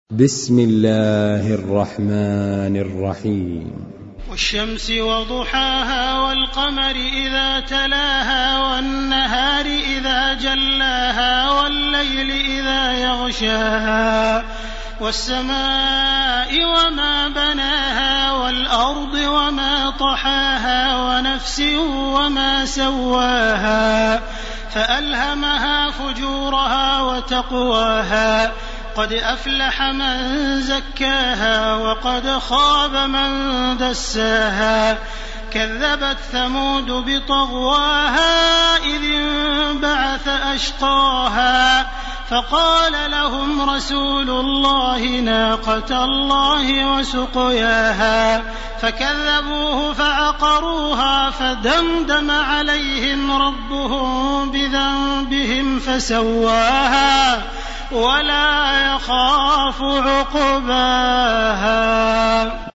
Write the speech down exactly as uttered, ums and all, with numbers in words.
بسم الله الرحمن الرحيم والشمس وضحاها والقمر إذا تلاها والنهار إذا جلاها والليل إذا يغشاها والسماء وما بناها والأرض وما طحاها ونفس وما سواها فألهمها فجورها وتقواها قد أفلح من زكاها وقد خاب من دساها كذبت ثمود بطغواها إذ انبعث أشقاها فقال لهم رسول الله ناقة الله وسقياها فكذبوه فعقروها فدمدم عليهم ربهم بذنبهم فسواها ولا يخاف عقباها.